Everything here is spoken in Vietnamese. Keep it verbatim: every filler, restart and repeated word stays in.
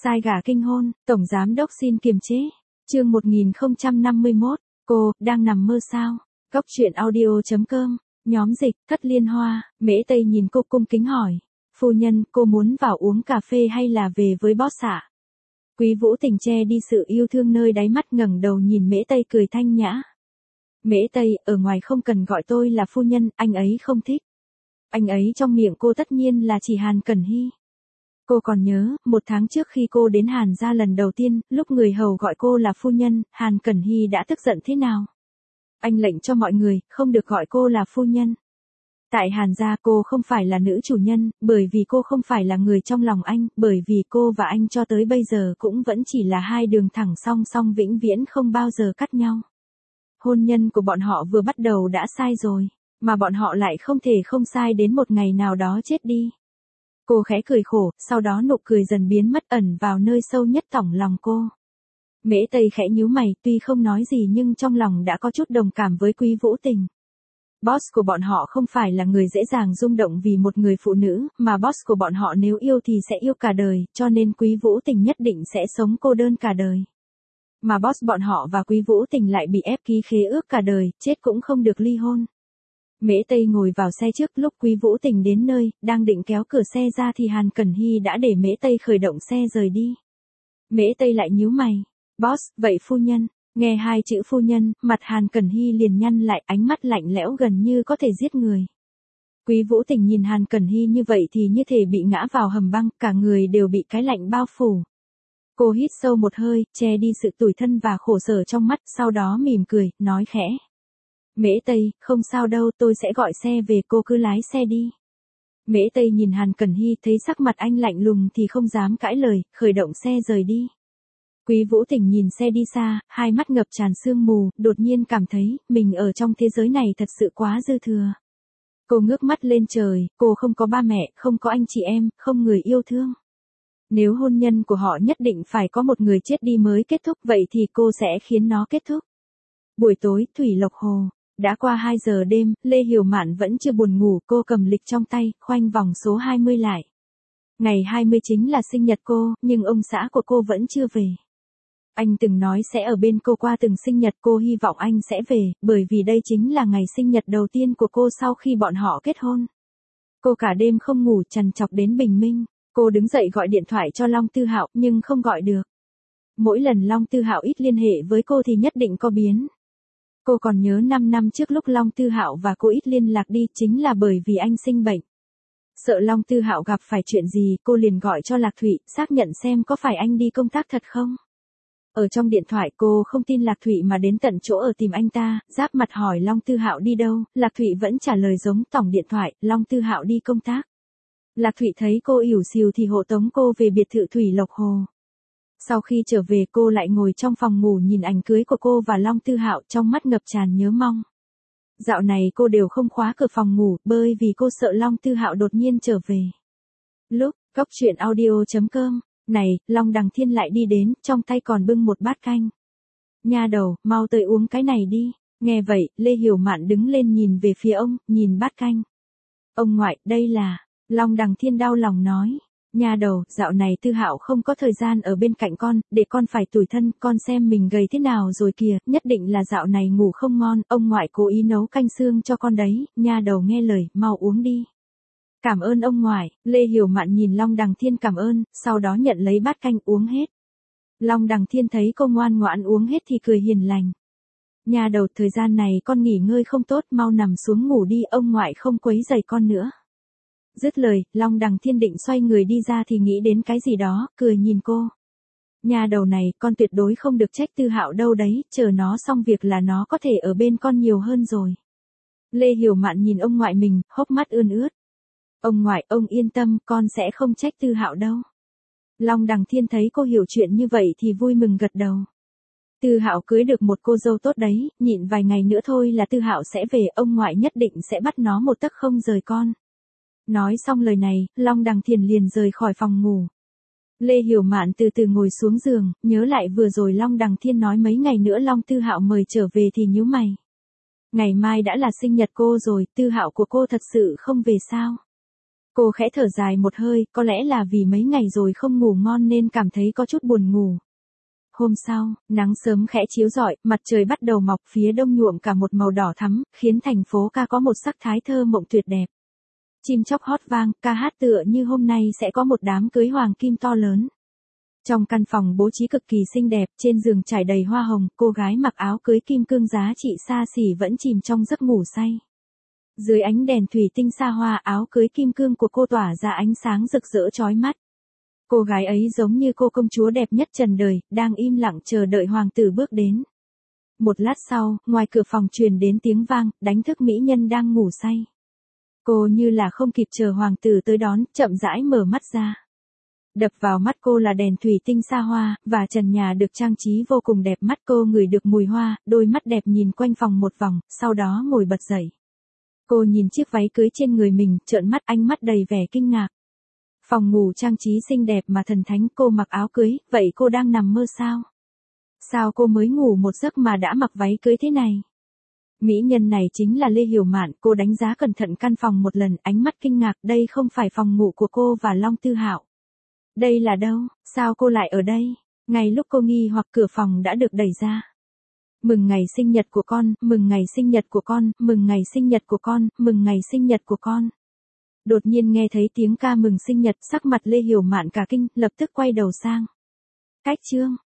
Sai gà kinh hôn, Tổng Giám Đốc xin kiềm chế. Chương một nghìn không trăm năm mươi mốt, cô, đang nằm mơ sao? Cốc truyện audio.com, nhóm dịch, Thất Liên Hoa, Mễ Tây nhìn cô cung kính hỏi. Phu nhân, cô muốn vào uống cà phê hay là về với boss ạ? Quý Vũ Tình che đi sự yêu thương nơi đáy mắt, ngẩng đầu nhìn Mễ Tây cười thanh nhã. Mễ Tây, ở ngoài không cần gọi tôi là phu nhân, anh ấy không thích. Anh ấy trong miệng cô tất nhiên là chỉ Hàn Cẩn Hy. Cô còn nhớ, một tháng trước khi cô đến Hàn gia lần đầu tiên, lúc người hầu gọi cô là phu nhân, Hàn Cẩn Hy đã tức giận thế nào? Anh lệnh cho mọi người, không được gọi cô là phu nhân. Tại Hàn gia cô không phải là nữ chủ nhân, bởi vì cô không phải là người trong lòng anh, bởi vì cô và anh cho tới bây giờ cũng vẫn chỉ là hai đường thẳng song song vĩnh viễn không bao giờ cắt nhau. Hôn nhân của bọn họ vừa bắt đầu đã sai rồi, mà bọn họ lại không thể không sai đến một ngày nào đó chết đi. Cô khẽ cười khổ, sau đó nụ cười dần biến mất, ẩn vào nơi sâu nhất thỏng lòng cô. Mễ Tây khẽ nhíu mày, tuy không nói gì nhưng trong lòng đã có chút đồng cảm với Quý Vũ Tình. Boss của bọn họ không phải là người dễ dàng rung động vì một người phụ nữ, mà boss của bọn họ nếu yêu thì sẽ yêu cả đời, cho nên Quý Vũ Tình nhất định sẽ sống cô đơn cả đời. Mà boss bọn họ và Quý Vũ Tình lại bị ép ký khế ước cả đời, chết cũng không được ly hôn. Mễ Tây ngồi vào xe trước, lúc Quý Vũ Tình đến nơi, đang định kéo cửa xe ra thì Hàn Cẩn Hy đã để Mễ Tây khởi động xe rời đi. Mễ Tây lại nhíu mày. Boss, vậy phu nhân? Nghe hai chữ phu nhân, mặt Hàn Cẩn Hy liền nhăn lại, ánh mắt lạnh lẽo gần như có thể giết người. Quý Vũ Tình nhìn Hàn Cẩn Hy như vậy thì như thể bị ngã vào hầm băng, cả người đều bị cái lạnh bao phủ. Cô hít sâu một hơi, che đi sự tủi thân và khổ sở trong mắt, sau đó mỉm cười, nói khẽ. Mễ Tây, không sao đâu, tôi sẽ gọi xe về, cô cứ lái xe đi. Mễ Tây nhìn Hàn Cẩn Hy thấy sắc mặt anh lạnh lùng thì không dám cãi lời, khởi động xe rời đi. Quý Vũ Tình nhìn xe đi xa, hai mắt ngập tràn sương mù, đột nhiên cảm thấy, mình ở trong thế giới này thật sự quá dư thừa. Cô ngước mắt lên trời, cô không có ba mẹ, không có anh chị em, không người yêu thương. Nếu hôn nhân của họ nhất định phải có một người chết đi mới kết thúc, vậy thì cô sẽ khiến nó kết thúc. Buổi tối, Thủy Lộc Hồ. Đã qua hai giờ đêm, Lê Hiểu Mạn vẫn chưa buồn ngủ, cô cầm lịch trong tay, khoanh vòng số hai mươi lại. Ngày hai mươi chính là sinh nhật cô, nhưng ông xã của cô vẫn chưa về. Anh từng nói sẽ ở bên cô qua từng sinh nhật, cô hy vọng anh sẽ về, bởi vì đây chính là ngày sinh nhật đầu tiên của cô sau khi bọn họ kết hôn. Cô cả đêm không ngủ, trằn trọc đến bình minh. Cô đứng dậy gọi điện thoại cho Long Tư Hạo, nhưng không gọi được. Mỗi lần Long Tư Hạo ít liên hệ với cô thì nhất định có biến. Cô còn nhớ năm năm trước lúc Long Tư Hạo và cô ít liên lạc đi, chính là bởi vì anh sinh bệnh. Sợ Long Tư Hạo gặp phải chuyện gì, cô liền gọi cho Lạc Thụy, xác nhận xem có phải anh đi công tác thật không. Ở trong điện thoại cô không tin Lạc Thụy mà đến tận chỗ ở tìm anh ta, giáp mặt hỏi Long Tư Hạo đi đâu, Lạc Thụy vẫn trả lời giống tổng điện thoại, Long Tư Hạo đi công tác. Lạc Thụy thấy cô ỉu xìu thì hộ tống cô về biệt thự Thủy Lộc Hồ. Sau khi trở về cô lại ngồi trong phòng ngủ nhìn ảnh cưới của cô và Long Tư Hạo, trong mắt ngập tràn nhớ mong. Dạo này cô đều không khóa cửa phòng ngủ, bởi vì cô sợ Long Tư Hạo đột nhiên trở về. Lúc, Cốc truyện audio.com, này, Long Đằng Thiên lại đi đến, trong tay còn bưng một bát canh. Nha đầu, mau tới uống cái này đi. Nghe vậy, Lê Hiểu Mạn đứng lên nhìn về phía ông, nhìn bát canh. Ông ngoại, đây là... Long Đằng Thiên đau lòng nói. Nha đầu, dạo này Tư Hạo không có thời gian ở bên cạnh con, để con phải tủi thân, con xem mình gầy thế nào rồi kìa, nhất định là dạo này ngủ không ngon, ông ngoại cố ý nấu canh xương cho con đấy, nha đầu nghe lời, mau uống đi. Cảm ơn ông ngoại, Lê Hiểu Mạn nhìn Long Đằng Thiên cảm ơn, sau đó nhận lấy bát canh uống hết. Long Đằng Thiên thấy cô ngoan ngoãn uống hết thì cười hiền lành. Nha đầu, thời gian này con nghỉ ngơi không tốt, mau nằm xuống ngủ đi, ông ngoại không quấy rầy con nữa. Dứt lời, Long Đằng Thiên định xoay người đi ra thì nghĩ đến cái gì đó, cười nhìn cô. Nhà đầu này, con tuyệt đối không được trách Tư Hạo đâu đấy, chờ nó xong việc là nó có thể ở bên con nhiều hơn rồi. Lê Hiểu Mạn nhìn ông ngoại mình, hốc mắt ươn ướt. Ông ngoại, ông yên tâm, con sẽ không trách Tư Hạo đâu. Long Đằng Thiên thấy cô hiểu chuyện như vậy thì vui mừng gật đầu. Tư Hạo cưới được một cô dâu tốt đấy, nhịn vài ngày nữa thôi là Tư Hạo sẽ về, ông ngoại nhất định sẽ bắt nó một tấc không rời con. Nói xong lời này, Long Đằng Thiên liền rời khỏi phòng ngủ. Lê Hiểu Mạn từ từ ngồi xuống giường, nhớ lại vừa rồi Long Đằng Thiên nói mấy ngày nữa Long Tư Hạo mời trở về thì nhíu mày. Ngày mai đã là sinh nhật cô rồi, Tư Hạo của cô thật sự không về sao? Cô khẽ thở dài một hơi, có lẽ là vì mấy ngày rồi không ngủ ngon nên cảm thấy có chút buồn ngủ. Hôm sau, nắng sớm khẽ chiếu rọi, mặt trời bắt đầu mọc, phía đông nhuộm cả một màu đỏ thắm, khiến thành phố ca có một sắc thái thơ mộng tuyệt đẹp. Chim chóc hót vang, ca hát tựa như hôm nay sẽ có một đám cưới hoàng kim to lớn. Trong căn phòng bố trí cực kỳ xinh đẹp, trên giường trải đầy hoa hồng, cô gái mặc áo cưới kim cương giá trị xa xỉ vẫn chìm trong giấc ngủ say. Dưới ánh đèn thủy tinh xa hoa, áo cưới kim cương của cô tỏa ra ánh sáng rực rỡ chói mắt. Cô gái ấy giống như cô công chúa đẹp nhất trần đời, đang im lặng chờ đợi hoàng tử bước đến. Một lát sau, ngoài cửa phòng truyền đến tiếng vang, đánh thức mỹ nhân đang ngủ say. Cô như là không kịp chờ hoàng tử tới đón, chậm rãi mở mắt ra. Đập vào mắt cô là đèn thủy tinh xa hoa, và trần nhà được trang trí vô cùng đẹp mắt. Cô ngửi được mùi hoa, đôi mắt đẹp nhìn quanh phòng một vòng, sau đó ngồi bật dậy. Cô nhìn chiếc váy cưới trên người mình, trợn mắt, ánh mắt đầy vẻ kinh ngạc. Phòng ngủ trang trí xinh đẹp mà thần thánh, cô mặc áo cưới, vậy cô đang nằm mơ sao? Sao cô mới ngủ một giấc mà đã mặc váy cưới thế này? Mỹ nhân này chính là Lê Hiểu Mạn, cô đánh giá cẩn thận căn phòng một lần, ánh mắt kinh ngạc, đây không phải phòng ngủ của cô và Long Tư Hạo. Đây là đâu, sao cô lại ở đây? Ngay lúc cô nghi hoặc cửa phòng đã được đẩy ra. Mừng ngày sinh nhật của con, mừng ngày sinh nhật của con, mừng ngày sinh nhật của con, mừng ngày sinh nhật của con. Đột nhiên nghe thấy tiếng ca mừng sinh nhật, sắc mặt Lê Hiểu Mạn cả kinh, lập tức quay đầu sang. Cách chương.